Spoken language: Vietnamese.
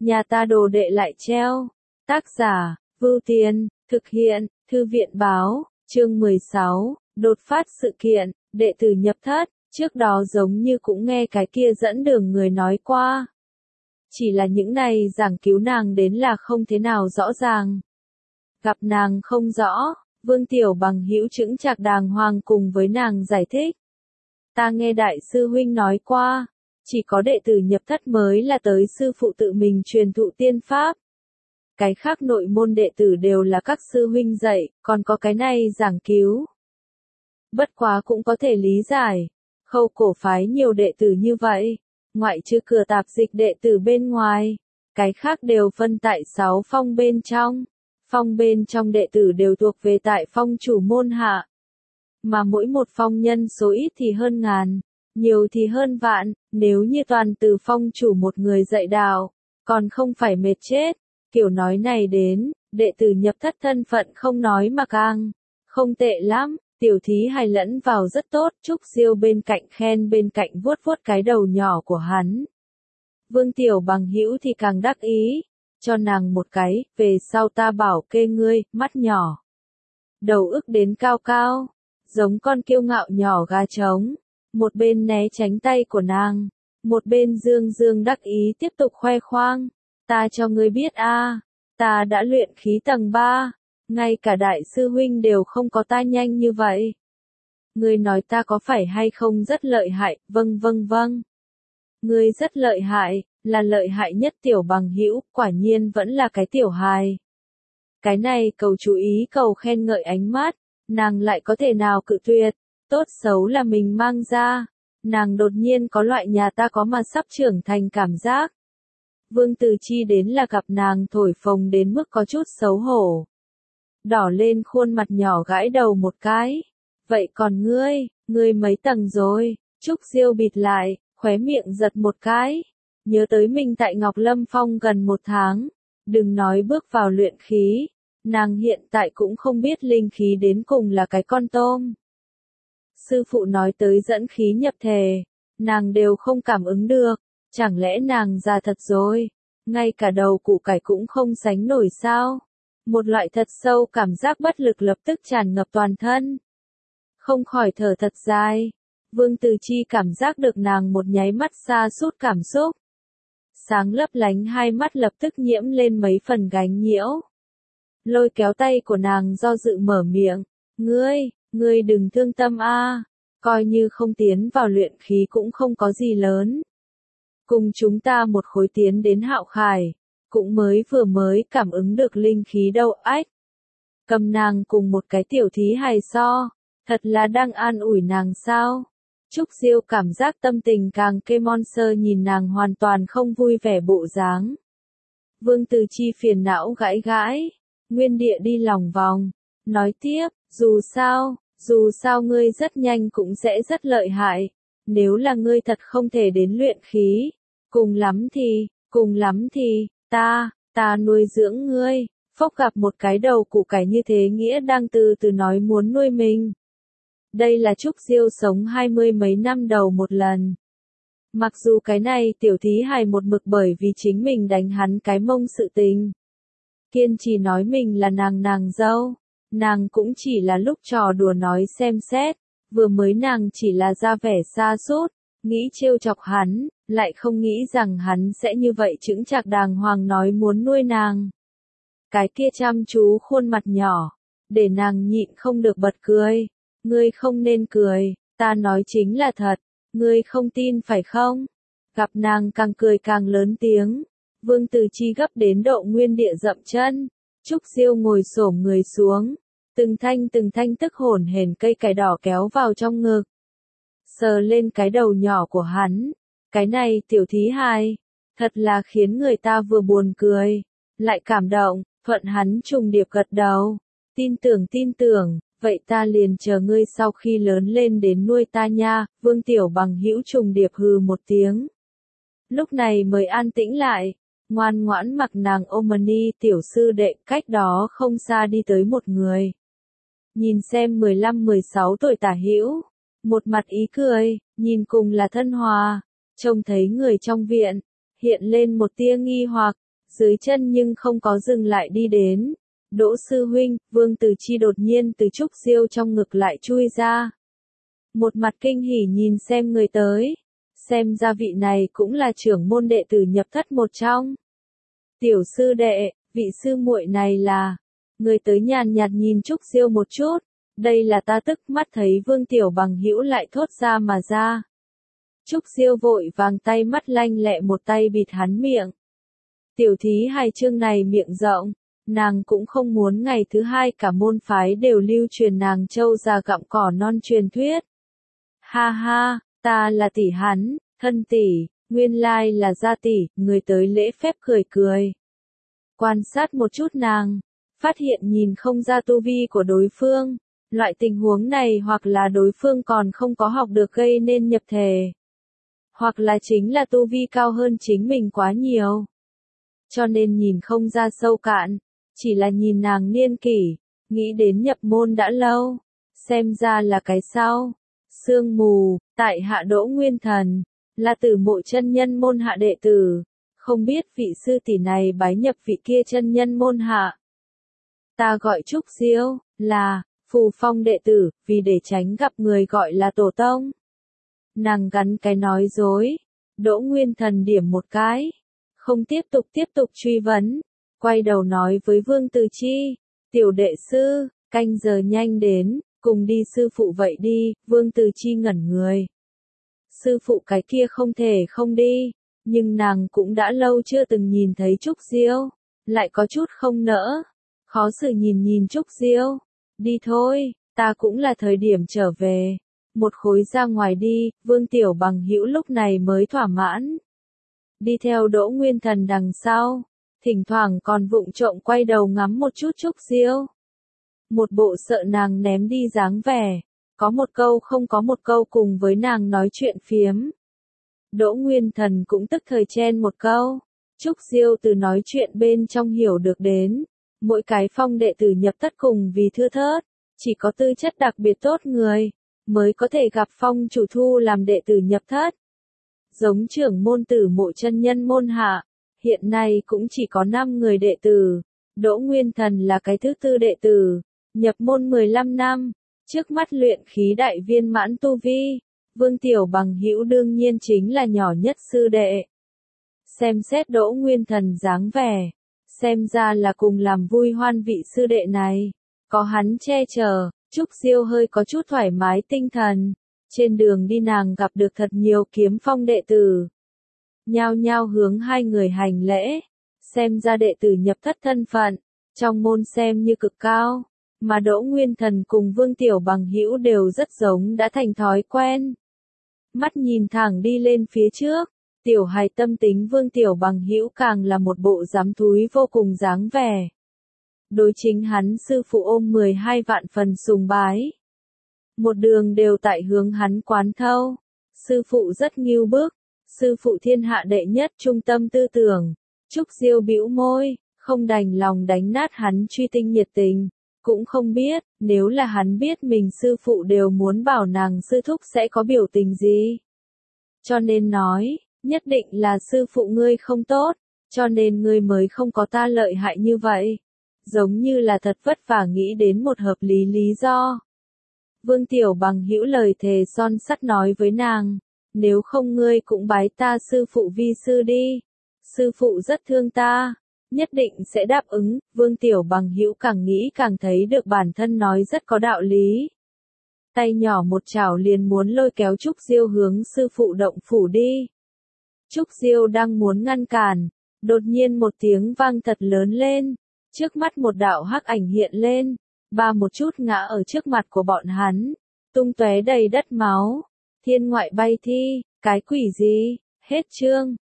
nhà ta đồ đệ lại treo. Tác giả, Vưu Tiên, thực hiện, Thư viện báo, chương 16, đột phát sự kiện, đệ tử nhập thất, trước đó giống như cũng nghe cái kia dẫn đường người nói qua. Chỉ là những này giảng cứu nàng đến là không thế nào rõ ràng. Gặp nàng không rõ, Vương Tiểu Bằng hữu chững chạc đàng hoàng cùng với nàng giải thích. Ta nghe đại sư huynh nói qua, chỉ có đệ tử nhập thất mới là tới sư phụ tự mình truyền thụ tiên pháp. Cái khác nội môn đệ tử đều là các sư huynh dạy, còn có cái này giảng cứu. Bất quá cũng có thể lý giải, Khâu cổ phái nhiều đệ tử như vậy, ngoại trừ cửa tạp dịch đệ tử bên ngoài, cái khác đều phân tại 6 phong bên trong. Phong bên trong đệ tử đều thuộc về tại phong chủ môn hạ. Mà mỗi một phong nhân số ít thì hơn ngàn, nhiều thì hơn vạn, nếu như toàn từ phong chủ một người dạy đạo, còn không phải mệt chết. Kiểu nói này đến, đệ tử nhập thất thân phận không nói mà càng không tệ lắm, tiểu thí hài lẫn vào rất tốt, Trúc Diêu bên cạnh khen bên cạnh vuốt vuốt cái đầu nhỏ của hắn. Vương Tiểu Bằng hữu thì càng đắc ý, cho nàng một cái, về sau ta bảo kê ngươi, mắt nhỏ. Đầu ức đến cao cao, giống con kiêu ngạo nhỏ gà trống, một bên né tránh tay của nàng, một bên dương dương đắc ý tiếp tục khoe khoang. Ta cho ngươi biết a, ta đã luyện khí tầng 3, ngay cả đại sư huynh đều không có ta nhanh như vậy. Ngươi nói ta có phải hay không rất lợi hại, vâng vâng vâng. Ngươi rất lợi hại, là lợi hại nhất Tiểu Bằng hữu, quả nhiên vẫn là cái tiểu hài. Cái này cầu chú ý cầu khen ngợi ánh mắt, nàng lại có thể nào cự tuyệt, tốt xấu là mình mang ra, nàng đột nhiên có loại nhà ta có mà sắp trưởng thành cảm giác. Vương Từ Chi đến là gặp nàng thổi phồng đến mức có chút xấu hổ. Đỏ lên khuôn mặt nhỏ gãi đầu một cái. Vậy còn ngươi mấy tầng rồi? Trúc Diêu bịt lại, khóe miệng giật một cái. Nhớ tới mình tại Ngọc Lâm Phong gần 1 tháng. Đừng nói bước vào luyện khí. Nàng hiện tại cũng không biết linh khí đến cùng là cái con tôm. Sư phụ nói tới dẫn khí nhập thể. Nàng đều không cảm ứng được. Chẳng lẽ nàng già thật rồi, ngay cả đầu củ cải cũng không sánh nổi sao? Một loại thật sâu cảm giác bất lực lập tức tràn ngập toàn thân. Không khỏi thở thật dài, Vương Từ Chi cảm giác được nàng một nháy mắt xa sút cảm xúc. Sáng lấp lánh hai mắt lập tức nhiễm lên mấy phần gánh nhiễu. Lôi kéo tay của nàng do dự mở miệng, ngươi đừng thương tâm a, coi như không tiến vào luyện khí cũng không có gì lớn. Cùng chúng ta một khối tiến đến Hạo Khải, cũng vừa mới cảm ứng được linh khí đâu ách. Cầm nàng cùng một cái tiểu thí hài so, thật là đang an ủi nàng sao. Trúc Diêu cảm giác tâm tình càng kê monster nhìn nàng hoàn toàn không vui vẻ bộ dáng. Vương Từ Chi phiền não gãi, nguyên địa đi lòng vòng, nói tiếp, dù sao ngươi rất nhanh cũng sẽ rất lợi hại. Nếu là ngươi thật không thể đến luyện khí, cùng lắm thì, ta nuôi dưỡng ngươi, phốc gặp một cái đầu củ cải như thế nghĩa đang từ từ nói muốn nuôi mình. Đây là Trúc Diêu sống 20 mấy năm đầu một lần. Mặc dù cái này tiểu thí hài một mực bởi vì chính mình đánh hắn cái mông sự tình. Kiên trì nói mình là nàng dâu, nàng cũng chỉ là lúc trò đùa nói xem xét. Vừa mới nàng chỉ là ra vẻ xa sút, nghĩ trêu chọc hắn, lại không nghĩ rằng hắn sẽ như vậy chững chạc đàng hoàng nói muốn nuôi nàng. Cái kia chăm chú khuôn mặt nhỏ, để nàng nhịn không được bật cười. Ngươi không nên cười, ta nói chính là thật, ngươi không tin phải không? Gặp nàng càng cười càng lớn tiếng, Vương Từ Chi gấp đến độ nguyên địa dậm chân, Trúc Diêu ngồi xổm người xuống. Từng thanh tức hổn hển cây cải đỏ kéo vào trong ngực. Sờ lên cái đầu nhỏ của hắn. Cái này tiểu thí hài, thật là khiến người ta vừa buồn cười, lại cảm động, thuận hắn trùng điệp gật đầu. Tin tưởng, vậy ta liền chờ ngươi sau khi lớn lên đến nuôi ta nha, Vương Tiểu Bằng hữu trùng điệp hừ một tiếng. Lúc này mới an tĩnh lại, ngoan ngoãn mặc nàng Omani tiểu sư đệ cách đó không xa đi tới một người. Nhìn xem 15-16 tuổi tả hữu, một mặt ý cười, nhìn cùng là thân hòa, trông thấy người trong viện, hiện lên một tia nghi hoặc, dưới chân nhưng không có dừng lại đi đến. Đỗ sư huynh, Vương Từ Chi đột nhiên từ Trúc Diêu trong ngực lại chui ra. Một mặt kinh hỉ nhìn xem người tới. Xem ra vị này cũng là trưởng môn đệ tử nhập thất một trong. Tiểu sư đệ, vị sư muội này là. Người tới nhàn nhạt nhìn Trúc Diêu một chút. Đây là ta tức mắt thấy Vương Tiểu Bằng hữu lại thốt ra mà ra. Trúc Diêu vội vàng tay mắt lanh lẹ một tay bịt hắn miệng. Tiểu thí hài chương này miệng rộng, nàng cũng không muốn ngày thứ hai cả môn phái đều lưu truyền nàng trâu già gặm cỏ non truyền thuyết. Ha ha, ta là tỷ hắn, thân tỷ, nguyên lai là gia tỷ, người tới lễ phép cười cười. Quan sát một chút nàng, phát hiện nhìn không ra tu vi của đối phương, loại tình huống này hoặc là đối phương còn không có học được gây nên nhập thể. Hoặc là chính là tu vi cao hơn chính mình quá nhiều. Cho nên nhìn không ra sâu cạn, chỉ là nhìn nàng niên kỷ, nghĩ đến nhập môn đã lâu, xem ra là cái sau. Sương mù, tại hạ Đỗ Nguyên Thần, là Tử Mộ chân nhân môn hạ đệ tử, không biết vị sư tỷ này bái nhập vị kia chân nhân môn hạ. Ta gọi Trúc Diêu, là Phù Phong đệ tử, vì để tránh gặp người gọi là tổ tông. Nàng gắn cái nói dối, Đỗ Nguyên Thần điểm một cái, không tiếp tục truy vấn, quay đầu nói với Vương Từ Chi, tiểu đệ sư, canh giờ nhanh đến, cùng đi sư phụ vậy đi, Vương Từ Chi ngẩn người. Sư phụ cái kia không thể không đi, nhưng nàng cũng đã lâu chưa từng nhìn thấy Trúc Diêu, lại có chút không nỡ, khó xử nhìn Trúc Diêu, đi thôi, ta cũng là thời điểm trở về. Một khối ra ngoài đi, Vương Tiểu Bằng hữu lúc này mới thỏa mãn. Đi theo Đỗ Nguyên Thần đằng sau, thỉnh thoảng còn vụng trộm quay đầu ngắm một chút Trúc Diêu. Một bộ sợ nàng ném đi dáng vẻ, có một câu không có một câu cùng với nàng nói chuyện phiếm. Đỗ Nguyên Thần cũng tức thời chen một câu, Trúc Diêu từ nói chuyện bên trong hiểu được đến, mỗi cái phong đệ tử nhập thất cùng vì thưa thớt, chỉ có tư chất đặc biệt tốt người mới có thể gặp phong chủ thu làm đệ tử nhập thất. Giống trưởng môn Tử Mộ chân nhân môn hạ, hiện nay cũng chỉ có 5 người đệ tử, Đỗ Nguyên Thần là cái thứ tư đệ tử, nhập môn 15 năm, trước mắt luyện khí đại viên mãn tu vi, Vương Tiểu Bằng hữu đương nhiên chính là nhỏ nhất sư đệ. Xem xét Đỗ Nguyên Thần dáng vẻ, xem ra là cùng làm vui hoan vị sư đệ này, có hắn che chở. Trúc Diêu hơi có chút thoải mái tinh thần, trên đường đi nàng gặp được thật nhiều kiếm phong đệ tử. Nhao nhao hướng hai người hành lễ, xem ra đệ tử nhập thất thân phận, trong môn xem như cực cao, mà Đỗ Nguyên Thần cùng Vương Tiểu Bằng hữu đều rất giống đã thành thói quen. Mắt nhìn thẳng đi lên phía trước, tiểu hài tâm tính Vương Tiểu Bằng hữu càng là một bộ dám thúi vô cùng dáng vẻ. Đối chính hắn sư phụ ôm 12 vạn phần sùng bái. Một đường đều tại hướng hắn quán thâu. Sư phụ rất nghiêu bức. Sư phụ thiên hạ đệ nhất trung tâm tư tưởng. Trúc Diêu bĩu môi, không đành lòng đánh nát hắn truy tinh nhiệt tình. Cũng không biết, nếu là hắn biết mình sư phụ đều muốn bảo nàng sư thúc sẽ có biểu tình gì. Cho nên nói, nhất định là sư phụ ngươi không tốt, cho nên ngươi mới không có ta lợi hại như vậy. Giống như là thật vất vả nghĩ đến một hợp lý do. Vương Tiểu Bằng hữu lời thề son sắt nói với nàng, nếu không ngươi cũng bái ta sư phụ vi sư đi. Sư phụ rất thương ta, nhất định sẽ đáp ứng. Vương Tiểu Bằng hữu càng nghĩ càng thấy được bản thân nói rất có đạo lý. Tay nhỏ một chảo liền muốn lôi kéo Trúc Diêu hướng sư phụ động phủ đi. Trúc Diêu đang muốn ngăn cản, đột nhiên một tiếng vang thật lớn lên. Trước mắt một đạo hắc ảnh hiện lên, một chút ngã ở trước mặt của bọn hắn, tung tóe đầy đất máu. Thiên ngoại bay thi, cái quỷ gì? Hết chương.